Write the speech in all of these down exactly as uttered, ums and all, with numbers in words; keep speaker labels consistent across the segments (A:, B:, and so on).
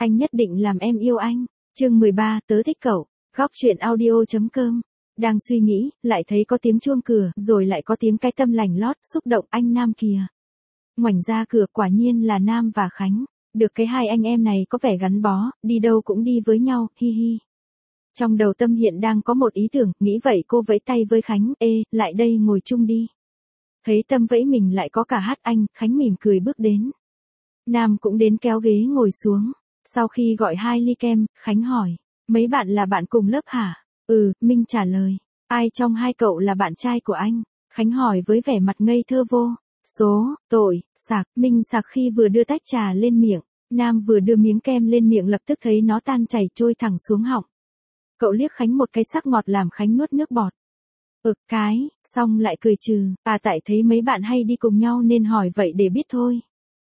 A: anh nhất định làm em yêu anh. Chương mười ba, tớ thích cậu. Góc truyện audio chấm com. Đang suy nghĩ, lại thấy có tiếng chuông cửa, rồi lại có tiếng cái tâm lành lót, xúc động anh Nam kìa. Ngoảnh ra cửa, quả nhiên là Nam và Khánh. Được cái hai anh em này có vẻ gắn bó, đi đâu cũng đi với nhau, hi hi. Trong đầu Tâm hiện đang có một ý tưởng, nghĩ vậy cô vẫy tay với Khánh, ê, lại đây ngồi chung đi. Thấy Tâm vẫy mình lại có cả hát anh, Khánh mỉm cười bước đến. Nam cũng đến kéo ghế ngồi xuống. Sau khi gọi hai ly kem, Khánh hỏi, mấy bạn là bạn cùng lớp hả? Ừ, Minh trả lời. Ai trong hai cậu là bạn trai của anh? Khánh hỏi với vẻ mặt ngây thơ vô. Số, tội, sạc, Minh sạc khi vừa đưa tách trà lên miệng. Nam vừa đưa miếng kem lên miệng lập tức thấy nó tan chảy trôi thẳng xuống họng. Cậu liếc Khánh một cái sắc ngọt làm Khánh nuốt nước bọt. Ực cái, xong lại cười trừ, à tại thấy mấy bạn hay đi cùng nhau nên hỏi vậy để biết thôi.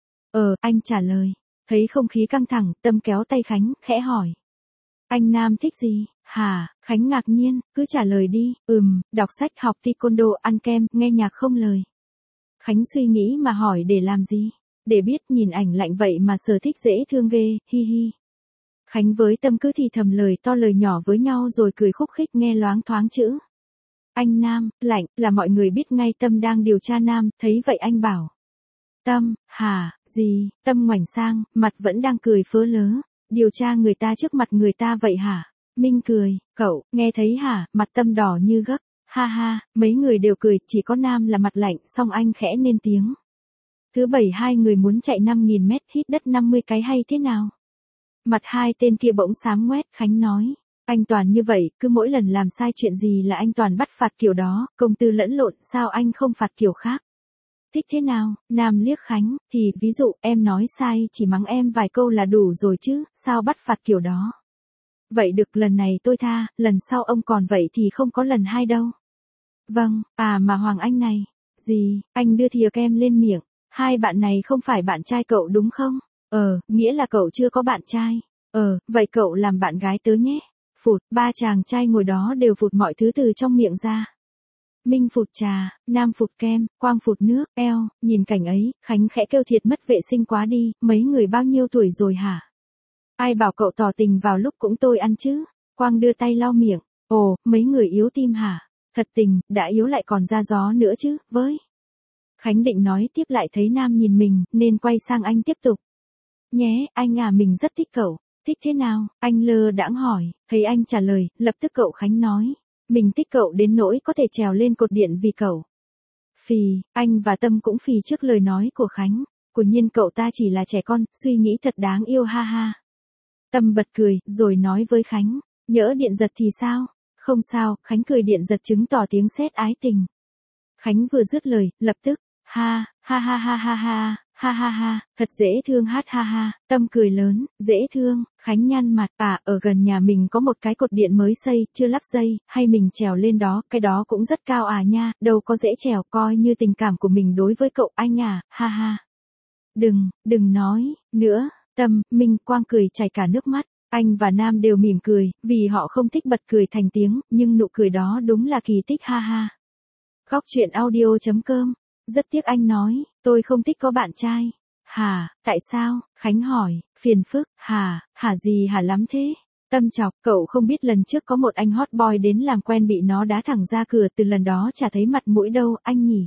A: Ờ, anh trả lời. Thấy không khí căng thẳng, Tâm kéo tay Khánh, khẽ hỏi. Anh Nam thích gì? Hả? Khánh ngạc nhiên, cứ trả lời đi. Ừm, đọc sách, học taekwondo, ăn kem, nghe nhạc không lời. Khánh suy nghĩ mà hỏi để làm gì? Để biết, nhìn ảnh lạnh vậy mà sở thích dễ thương ghê, hi hi. Khánh với Tâm cứ thì thầm lời to lời nhỏ với nhau rồi cười khúc khích nghe loáng thoáng chữ. Anh Nam, lạnh, là mọi người biết ngay Tâm đang điều tra Nam, thấy vậy anh bảo. Tâm, hả, gì? Tâm ngoảnh sang, mặt vẫn đang cười phớ lớ. Điều tra người ta trước mặt người ta vậy hả? Minh cười, cậu, nghe thấy hả? Mặt Tâm đỏ như gấc. Ha ha, mấy người đều cười, chỉ có Nam là mặt lạnh, xong anh khẽ nên tiếng. Thứ bảy hai người muốn chạy năm nghìn mét hít đất năm mươi cái hay thế nào? Mặt hai tên kia bỗng xám ngoét, Khánh nói. Anh Toàn như vậy, cứ mỗi lần làm sai chuyện gì là anh Toàn bắt phạt kiểu đó, công tư lẫn lộn, sao anh không phạt kiểu khác? Thích thế nào? Nam liếc Khánh, thì ví dụ em nói sai chỉ mắng em vài câu là đủ rồi chứ, sao bắt phạt kiểu đó? Vậy được lần này tôi tha, lần sau ông còn vậy thì không có lần hai đâu. Vâng, à mà Hoàng Anh này. Gì, anh đưa thìa kem lên miệng. Hai bạn này không phải bạn trai cậu đúng không? Ờ, nghĩa là cậu chưa có bạn trai. Ờ, vậy cậu làm bạn gái tớ nhé. Phụt, ba chàng trai ngồi đó đều phụt mọi thứ từ trong miệng ra. Minh phụt trà, Nam phụt kem, Quang phụt nước, eo, nhìn cảnh ấy, Khánh khẽ kêu thiệt mất vệ sinh quá đi, mấy người bao nhiêu tuổi rồi hả? Ai bảo cậu tỏ tình vào lúc cũng tôi ăn chứ? Quang đưa tay lau miệng, ồ, mấy người yếu tim hả? Thật tình, đã yếu lại còn ra gió nữa chứ, với. Khánh định nói tiếp lại thấy Nam nhìn mình, nên quay sang anh tiếp tục. Nhé, anh à mình rất thích cậu, thích thế nào? Anh lơ đãng hỏi, thấy anh trả lời, lập tức cậu Khánh nói. Mình thích cậu đến nỗi có thể trèo lên cột điện vì cậu. Phì, anh và Tâm cũng phì trước lời nói của Khánh. Quả nhiên cậu ta chỉ là trẻ con, suy nghĩ thật đáng yêu ha ha. Tâm bật cười, rồi nói với Khánh. Nhỡ điện giật thì sao? Không sao, Khánh cười điện giật chứng tỏ tiếng sét ái tình. Khánh vừa dứt lời, lập tức, ha, ha ha ha ha ha, ha ha ha, thật dễ thương hát ha ha, Tâm cười lớn, dễ thương, Khánh nhăn mặt, à, ở gần nhà mình có một cái cột điện mới xây, chưa lắp dây, hay mình trèo lên đó, cái đó cũng rất cao à nha, đâu có dễ trèo, coi như tình cảm của mình đối với cậu anh à, ha ha. Đừng, đừng nói, nữa, Tâm, Minh, Quang cười chảy cả nước mắt. Anh và Nam đều mỉm cười, vì họ không thích bật cười thành tiếng, nhưng nụ cười đó đúng là kỳ tích ha ha. Góc truyện audio chấm com. Rất tiếc anh nói, tôi không thích có bạn trai. Hả, tại sao? Khánh hỏi, phiền phức, hả, hả gì hả lắm thế? Tâm chọc, cậu không biết lần trước có một anh hot boy đến làm quen bị nó đá thẳng ra cửa, từ lần đó chả thấy mặt mũi đâu, anh nhỉ?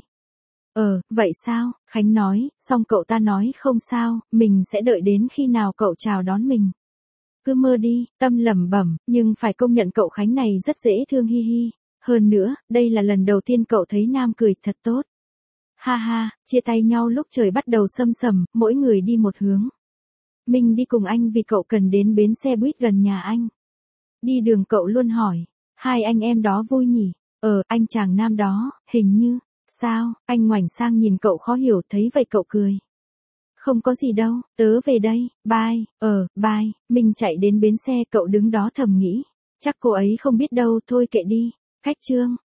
A: Ờ, vậy sao? Khánh nói, xong cậu ta nói không sao, mình sẽ đợi đến khi nào cậu chào đón mình. Cứ mơ đi, Tâm lẩm bẩm, nhưng phải công nhận cậu Khánh này rất dễ thương hi hi. Hơn nữa, đây là lần đầu tiên cậu thấy Nam cười thật tốt. Ha ha, chia tay nhau lúc trời bắt đầu sâm sầm, mỗi người đi một hướng. Minh đi cùng anh vì cậu cần đến bến xe buýt gần nhà anh. Đi đường cậu luôn hỏi, hai anh em đó vui nhỉ? Ờ, anh chàng Nam đó, hình như, sao? Anh ngoảnh sang nhìn cậu khó hiểu, thấy vậy cậu cười. Không có gì đâu, tớ về đây, bye, ờ, bye, Minh chạy đến bến xe, cậu đứng đó thầm nghĩ. Chắc cô ấy không biết đâu, thôi kệ đi. Cách chương.